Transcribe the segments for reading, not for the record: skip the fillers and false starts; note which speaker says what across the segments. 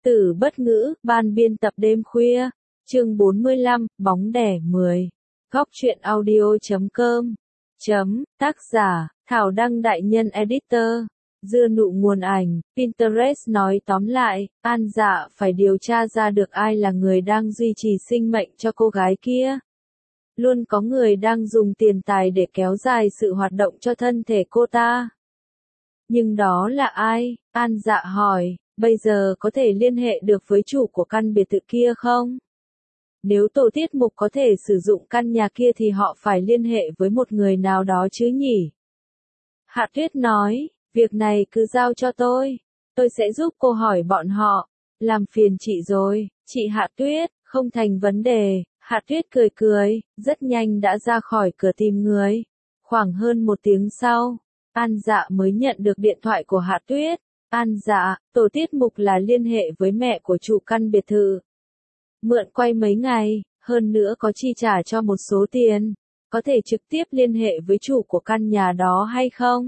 Speaker 1: Tử bất ngữ, ban biên tập đêm khuya, chương 45, bóng đẻ 10. Góc truyện audio.com. Tác giả, Thảo Đăng Đại Nhân Editor. Dưa nụ nguồn ảnh, Pinterest nói tóm lại, An Dạ phải điều tra ra được ai là người đang duy trì sinh mệnh cho cô gái kia. Luôn có người đang dùng tiền tài để kéo dài sự hoạt động cho thân thể cô ta. Nhưng đó là ai? An Dạ hỏi, bây giờ có thể liên hệ được với chủ của căn biệt thự kia không? Nếu tổ tiết mục có thể sử dụng căn nhà kia thì họ phải liên hệ với một người nào đó chứ nhỉ? Hạ Tuyết nói, việc này cứ giao cho tôi sẽ giúp cô hỏi bọn họ, làm phiền chị rồi, chị Hạ Tuyết, không thành vấn đề. Hạ Tuyết cười cười, rất nhanh đã ra khỏi cửa tìm người. Khoảng hơn 1 tiếng sau, An Dạ mới nhận được điện thoại của Hạ Tuyết. An Dạ, tổ tiết mục là liên hệ với mẹ của chủ căn biệt thự. Mượn quay mấy ngày, hơn nữa có chi trả cho một số tiền. Có thể trực tiếp liên hệ với chủ của căn nhà đó hay không?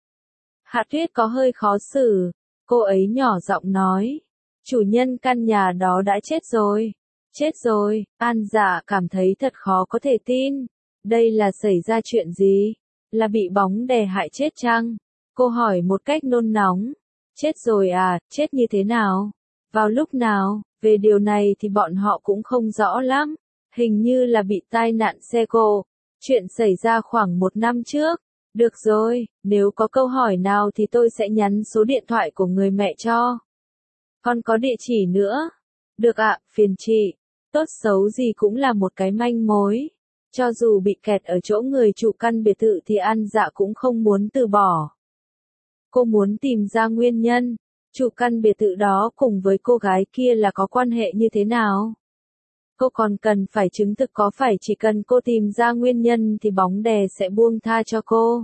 Speaker 1: Hạ Tuyết có hơi khó xử. Cô ấy nhỏ giọng nói. Chủ nhân căn nhà đó đã chết rồi. Chết rồi, An Dạ cảm thấy thật khó có thể tin. Đây là xảy ra chuyện gì? Là bị bóng đè hại chết chăng? Cô hỏi một cách nôn nóng. Chết rồi à, chết như thế nào? Vào lúc nào? Về điều này thì bọn họ cũng không rõ lắm. Hình như là bị tai nạn xe cộ. Chuyện xảy ra khoảng 1 năm trước. Được rồi, nếu có câu hỏi nào thì tôi sẽ nhắn số điện thoại của người mẹ cho. Còn có địa chỉ nữa. Được ạ, phiền chị. Tốt xấu gì cũng là một cái manh mối. Cho dù bị kẹt ở chỗ người chủ căn biệt thự thì An Dạ cũng không muốn từ bỏ. Cô muốn tìm ra nguyên nhân, chủ căn biệt thự đó cùng với cô gái kia là có quan hệ như thế nào. Cô còn cần phải chứng thực có phải chỉ cần cô tìm ra nguyên nhân thì bóng đè sẽ buông tha cho cô.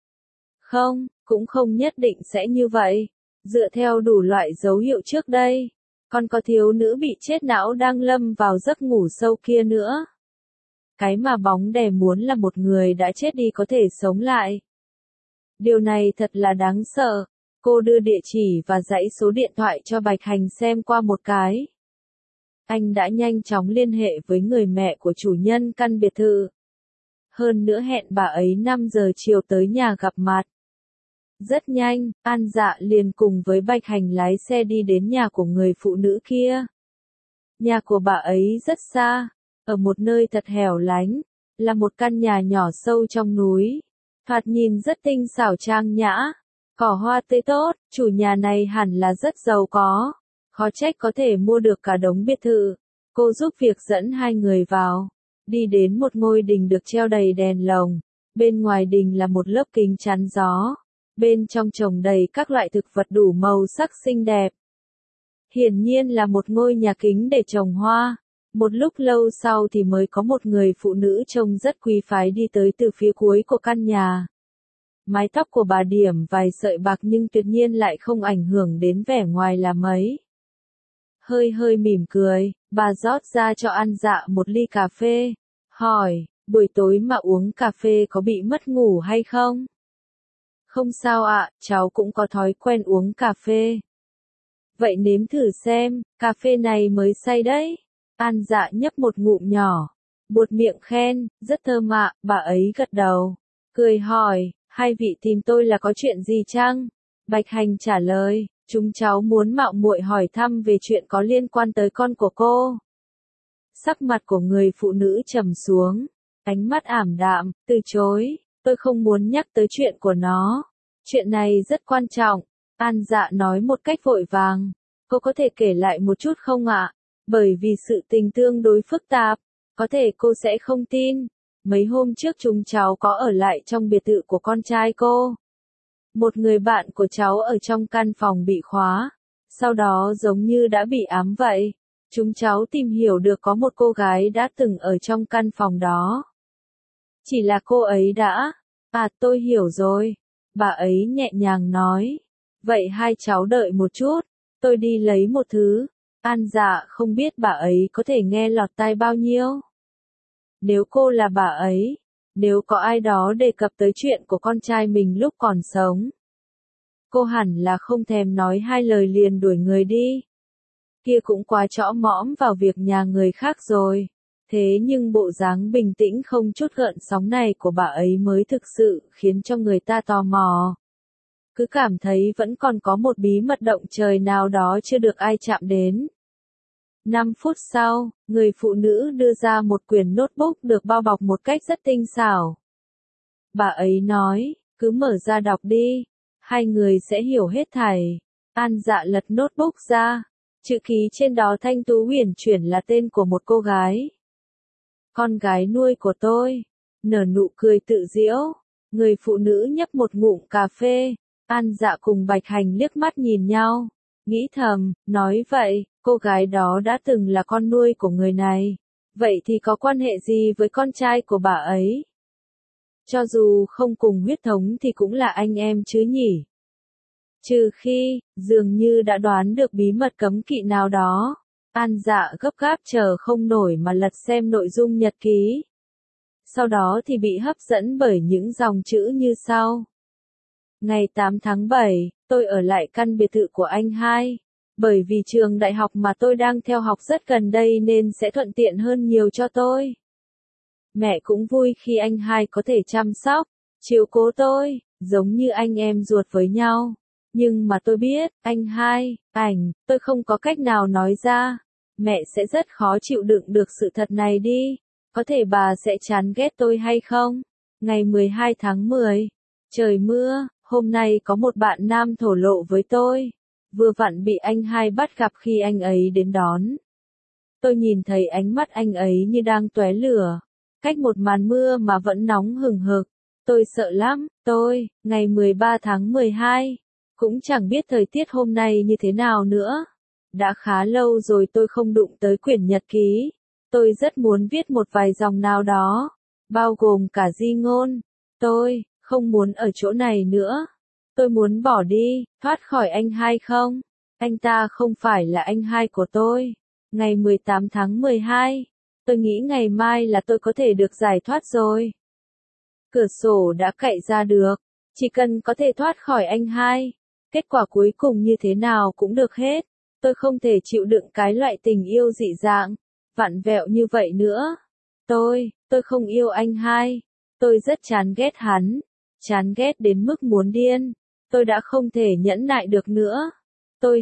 Speaker 1: Không, cũng không nhất định sẽ như vậy. Dựa theo đủ loại dấu hiệu trước đây, còn có thiếu nữ bị chết não đang lâm vào giấc ngủ sâu kia nữa. Cái mà bóng đè muốn là một người đã chết đi có thể sống lại. Điều này thật là đáng sợ. Cô đưa địa chỉ và dãy số điện thoại cho Bạch Hành xem qua một cái. Anh đã nhanh chóng liên hệ với người mẹ của chủ nhân căn biệt thự. Hơn nữa hẹn bà ấy 5 giờ chiều tới nhà gặp mặt. Rất nhanh, An Dạ liền cùng với Bạch Hành lái xe đi đến nhà của người phụ nữ kia. Nhà của bà ấy rất xa, ở một nơi thật hẻo lánh, là một căn nhà nhỏ sâu trong núi. Thoạt nhìn rất tinh xảo trang nhã, cỏ hoa tươi tốt, chủ nhà này hẳn là rất giàu có. Khó trách có thể mua được cả đống biệt thự. Cô giúp việc dẫn hai người vào. Đi đến một ngôi đình được treo đầy đèn lồng. Bên ngoài đình là một lớp kính chắn gió. Bên trong trồng đầy các loại thực vật đủ màu sắc xinh đẹp. Hiển nhiên là một ngôi nhà kính để trồng hoa. Một lúc lâu sau thì mới có một người phụ nữ trông rất quý phái đi tới từ phía cuối của căn nhà. Mái tóc của bà điểm vài sợi bạc nhưng tuyệt nhiên lại không ảnh hưởng đến vẻ ngoài là mấy. Hơi mỉm cười, bà rót ra cho An Dạ một ly cà phê. Hỏi, buổi tối mà uống cà phê có bị mất ngủ hay không? Không sao ạ, cháu cũng có thói quen uống cà phê. Vậy nếm thử xem, cà phê này mới say đấy. An Dạ nhấp một ngụm nhỏ, buột miệng khen, rất thơm ạ, bà ấy gật đầu. Cười hỏi, hai vị tìm tôi là có chuyện gì chăng? Bạch Hành trả lời, chúng cháu muốn mạo muội hỏi thăm về chuyện có liên quan tới con của cô. Sắc mặt của người phụ nữ trầm xuống, ánh mắt ảm đạm, từ chối, tôi không muốn nhắc tới chuyện của nó. Chuyện này rất quan trọng. An Dạ nói một cách vội vàng. Cô có thể kể lại một chút không ạ? Bởi vì sự tình tương đối phức tạp, có thể cô sẽ không tin. Mấy hôm trước chúng cháu có ở lại trong biệt thự của con trai cô. Một người bạn của cháu ở trong căn phòng bị khóa. Sau đó giống như đã bị ám vậy. Chúng cháu tìm hiểu được có một cô gái đã từng ở trong căn phòng đó. Chỉ là cô ấy đã... À, tôi hiểu rồi. Bà ấy nhẹ nhàng nói. Vậy hai cháu đợi một chút. Tôi đi lấy một thứ. An Dạ không biết bà ấy có thể nghe lọt tai bao nhiêu. Nếu cô là bà ấy, nếu có ai đó đề cập tới chuyện của con trai mình lúc còn sống, cô hẳn là không thèm nói hai lời liền đuổi người đi. kia cũng quá chõ mõm vào việc nhà người khác rồi. Thế nhưng bộ dáng bình tĩnh không chút gợn sóng này của bà ấy mới thực sự khiến cho người ta tò mò. Cứ cảm thấy vẫn còn có một bí mật động trời nào đó chưa được ai chạm đến. 5 phút sau, người phụ nữ đưa ra một quyển notebook được bao bọc một cách rất tinh xảo. Bà ấy nói, cứ mở ra đọc đi, hai người sẽ hiểu hết thảy. An Dạ lật notebook ra, chữ ký trên đó thanh tú huyền chuyển là tên của một cô gái. Con gái nuôi của tôi, nở nụ cười tự giễu, người phụ nữ nhấp một ngụm cà phê, An Dạ cùng Bạch Hành liếc mắt nhìn nhau, nghĩ thầm, nói vậy, cô gái đó đã từng là con nuôi của người này, vậy thì có quan hệ gì với con trai của bà ấy? Cho dù không cùng huyết thống thì cũng là anh em chứ nhỉ? Trừ khi, dường như đã đoán được bí mật cấm kỵ nào đó. An Dạ gấp gáp chờ không nổi mà lật xem nội dung nhật ký. Sau đó thì bị hấp dẫn bởi những dòng chữ như sau. Ngày 8 tháng 7, tôi ở lại căn biệt thự của anh hai. Bởi vì trường đại học mà tôi đang theo học rất gần đây nên sẽ thuận tiện hơn nhiều cho tôi. Mẹ cũng vui khi anh hai có thể chăm sóc, chiếu cố tôi, giống như anh em ruột với nhau. Nhưng mà tôi biết, anh hai, tôi không có cách nào nói ra. Mẹ sẽ rất khó chịu đựng được sự thật này đi. Có thể bà sẽ chán ghét tôi hay không? Ngày 12 tháng 10, trời mưa, hôm nay có một bạn nam thổ lộ với tôi. Vừa vặn bị anh hai bắt gặp khi anh ấy đến đón. Tôi nhìn thấy ánh mắt anh ấy như đang tóe lửa. Cách một màn mưa mà vẫn nóng hừng hực. Tôi sợ lắm, ngày 13 tháng 12. Cũng chẳng biết thời tiết hôm nay như thế nào nữa. Đã khá lâu rồi tôi không đụng tới quyển nhật ký. Tôi rất muốn viết một vài dòng nào đó, bao gồm cả di ngôn. Tôi không muốn ở chỗ này nữa. Tôi muốn bỏ đi, thoát khỏi anh hai không? Anh ta không phải là anh hai của tôi. Ngày 18 tháng 12, tôi nghĩ ngày mai là tôi có thể được giải thoát rồi. Cửa sổ đã cậy ra được, chỉ cần có thể thoát khỏi anh hai. Kết quả cuối cùng như thế nào cũng được hết. Tôi không thể chịu đựng cái loại tình yêu dị dạng, vặn vẹo như vậy nữa. Tôi không yêu anh hai. Tôi rất chán ghét hắn. Chán ghét đến mức muốn điên. Tôi đã không thể nhẫn nại được nữa. Tôi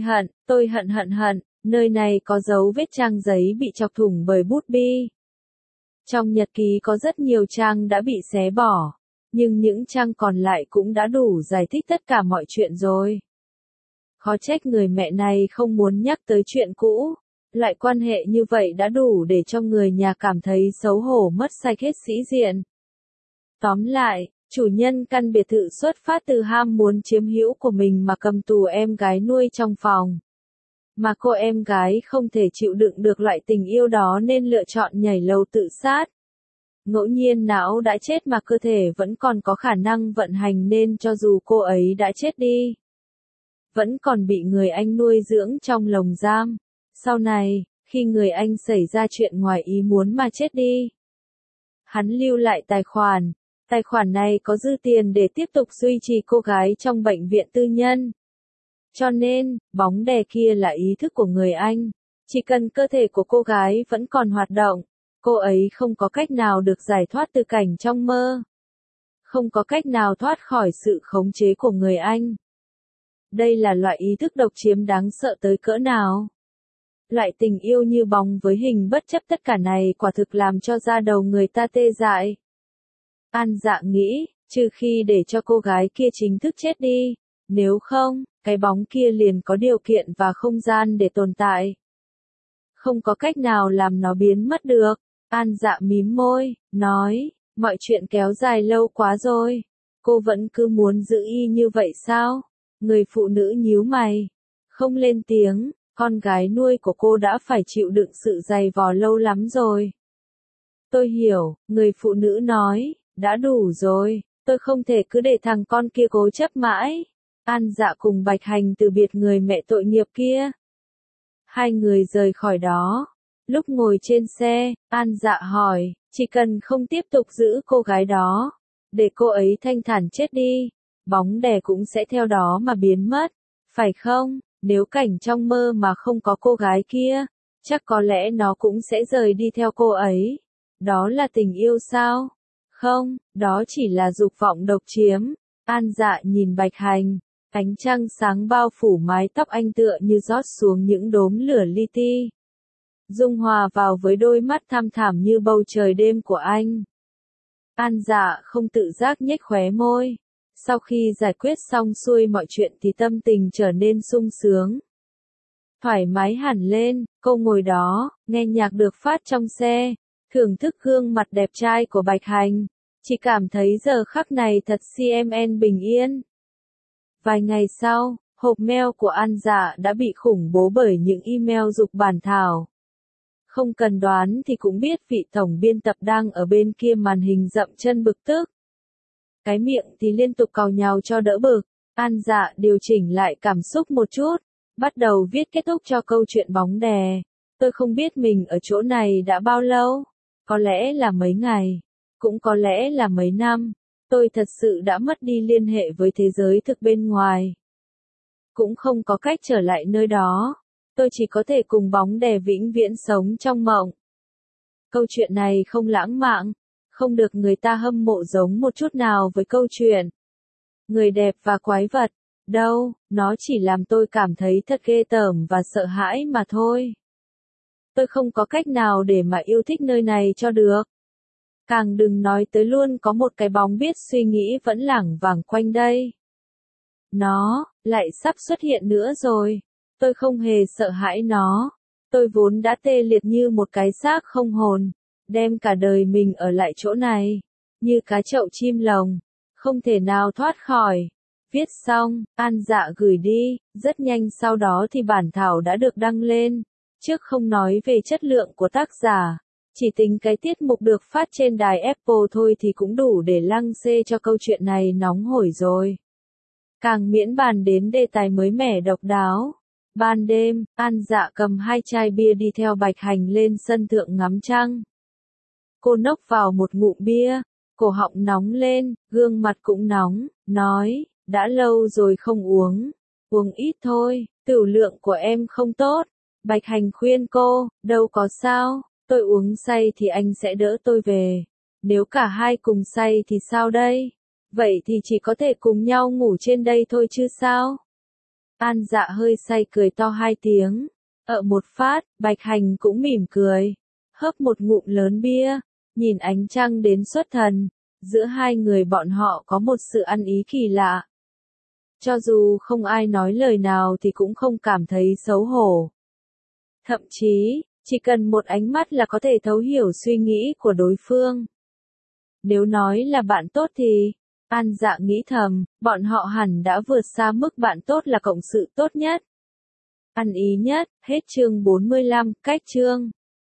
Speaker 1: hận, nơi này có dấu vết trang giấy bị chọc thủng bởi bút bi. Trong nhật ký có rất nhiều trang đã bị xé bỏ, nhưng những trang còn lại cũng đã đủ giải thích tất cả mọi chuyện rồi. Khó trách người mẹ này không muốn nhắc tới chuyện cũ. Loại quan hệ như vậy đã đủ để cho người nhà cảm thấy xấu hổ mất sạch hết sĩ diện. Tóm lại, chủ nhân căn biệt thự xuất phát từ ham muốn chiếm hữu của mình mà cầm tù em gái nuôi trong phòng. Mà cô em gái không thể chịu đựng được loại tình yêu đó nên lựa chọn nhảy lầu tự sát. Ngẫu nhiên não đã chết mà cơ thể vẫn còn có khả năng vận hành nên cho dù cô ấy đã chết đi, vẫn còn bị người anh nuôi dưỡng trong lồng giam. Sau này, khi người anh xảy ra chuyện ngoài ý muốn mà chết đi, hắn lưu lại tài khoản. Tài khoản này có dư tiền để tiếp tục duy trì cô gái trong bệnh viện tư nhân. Cho nên, bóng đè kia là ý thức của người anh. Chỉ cần cơ thể của cô gái vẫn còn hoạt động, cô ấy không có cách nào được giải thoát từ cảnh trong mơ. Không có cách nào thoát khỏi sự khống chế của người anh. Đây là loại ý thức độc chiếm đáng sợ tới cỡ nào. Loại tình yêu như bóng với hình bất chấp tất cả này quả thực làm cho da đầu người ta tê dại. An Dạ nghĩ, trừ khi để cho cô gái kia chính thức chết đi, nếu không, cái bóng kia liền có điều kiện và không gian để tồn tại. Không có cách nào làm nó biến mất được. An Dạ mím môi, nói, mọi chuyện kéo dài lâu quá rồi. Cô vẫn cứ muốn giữ y như vậy sao? Người phụ nữ nhíu mày, không lên tiếng, con gái nuôi của cô đã phải chịu đựng sự dày vò lâu lắm rồi. Tôi hiểu, người phụ nữ nói, đã đủ rồi, tôi không thể cứ để thằng con kia cố chấp mãi. An Dạ cùng Bạch Hành từ biệt người mẹ tội nghiệp kia. Hai người rời khỏi đó. Lúc ngồi trên xe, An Dạ hỏi, chỉ cần không tiếp tục giữ cô gái đó, để cô ấy thanh thản chết đi, bóng đè cũng sẽ theo đó mà biến mất, phải không? Nếu cảnh trong mơ mà không có cô gái kia, chắc có lẽ nó cũng sẽ rời đi theo cô ấy. Đó là tình yêu sao? Không, đó chỉ là dục vọng độc chiếm. An Dạ nhìn Bạch Hành, ánh trăng sáng bao phủ mái tóc anh tựa như rót xuống những đốm lửa li ti. Dung hòa vào với đôi mắt thăm thẳm như bầu trời đêm của anh. An Dạ không tự giác nhếch khóe môi. Sau khi giải quyết xong xuôi mọi chuyện thì tâm tình trở nên sung sướng. Thoải mái hẳn lên, cô ngồi đó, nghe nhạc được phát trong xe, thưởng thức gương mặt đẹp trai của Bạch Hành. Chỉ cảm thấy giờ khắc này thật CMN bình yên. Vài ngày sau, hộp mail của An Dạ đã bị khủng bố bởi những email dục bản thảo. Không cần đoán thì cũng biết vị tổng biên tập đang ở bên kia màn hình dậm chân bực tức. Cái miệng thì liên tục càu nhàu cho đỡ bực. An Dạ điều chỉnh lại cảm xúc một chút, bắt đầu viết kết thúc cho câu chuyện bóng đè. Tôi không biết mình ở chỗ này đã bao lâu, có lẽ là mấy ngày, cũng có lẽ là mấy năm. Tôi thật sự đã mất đi liên hệ với thế giới thực bên ngoài. Cũng không có cách trở lại nơi đó. Tôi chỉ có thể cùng bóng đè vĩnh viễn sống trong mộng. Câu chuyện này không lãng mạn, không được người ta hâm mộ giống một chút nào với câu chuyện người đẹp và quái vật. Đâu, nó chỉ làm tôi cảm thấy thật ghê tởm và sợ hãi mà thôi. Tôi không có cách nào để mà yêu thích nơi này cho được. Càng đừng nói tới luôn có một cái bóng biết suy nghĩ vẫn lảng vảng quanh đây. Nó, lại sắp xuất hiện nữa rồi. Tôi không hề sợ hãi nó. Tôi vốn đã tê liệt như một cái xác không hồn, đem cả đời mình ở lại chỗ này, như cá chậu chim lồng, không thể nào thoát khỏi. Viết xong, An Dạ gửi đi, rất nhanh sau đó thì bản thảo đã được đăng lên. Trước không nói về chất lượng của tác giả, chỉ tính cái tiết mục được phát trên đài Apple thôi thì cũng đủ để lăng xê cho câu chuyện này nóng hổi rồi. Càng miễn bàn đến đề tài mới mẻ độc đáo. Ban đêm, An Dạ cầm 2 chai bia đi theo Bạch Hành lên sân thượng ngắm trăng. Cô nốc vào một ngụm bia, cổ họng nóng lên, gương mặt cũng nóng, nói, đã lâu rồi không uống, uống ít thôi, tửu lượng của em không tốt. Bạch Hành khuyên cô, đâu có sao, tôi uống say thì anh sẽ đỡ tôi về. Nếu cả hai cùng say thì sao đây? Vậy thì chỉ có thể cùng nhau ngủ trên đây thôi chứ sao? An Dạ hơi say cười to 2 tiếng. Ở một phát, Bạch Hành cũng mỉm cười. Hớp một ngụm lớn bia, nhìn ánh trăng đến xuất thần. Giữa hai người bọn họ có một sự ăn ý kỳ lạ. Cho dù không ai nói lời nào thì cũng không cảm thấy xấu hổ. Thậm chí, chỉ cần một ánh mắt là có thể thấu hiểu suy nghĩ của đối phương. Nếu nói là bạn tốt thì, An Dạ nghĩ thầm, bọn họ hẳn đã vượt xa mức bạn tốt là cộng sự tốt nhất. Ăn ý nhất, hết chương 45, cách chương.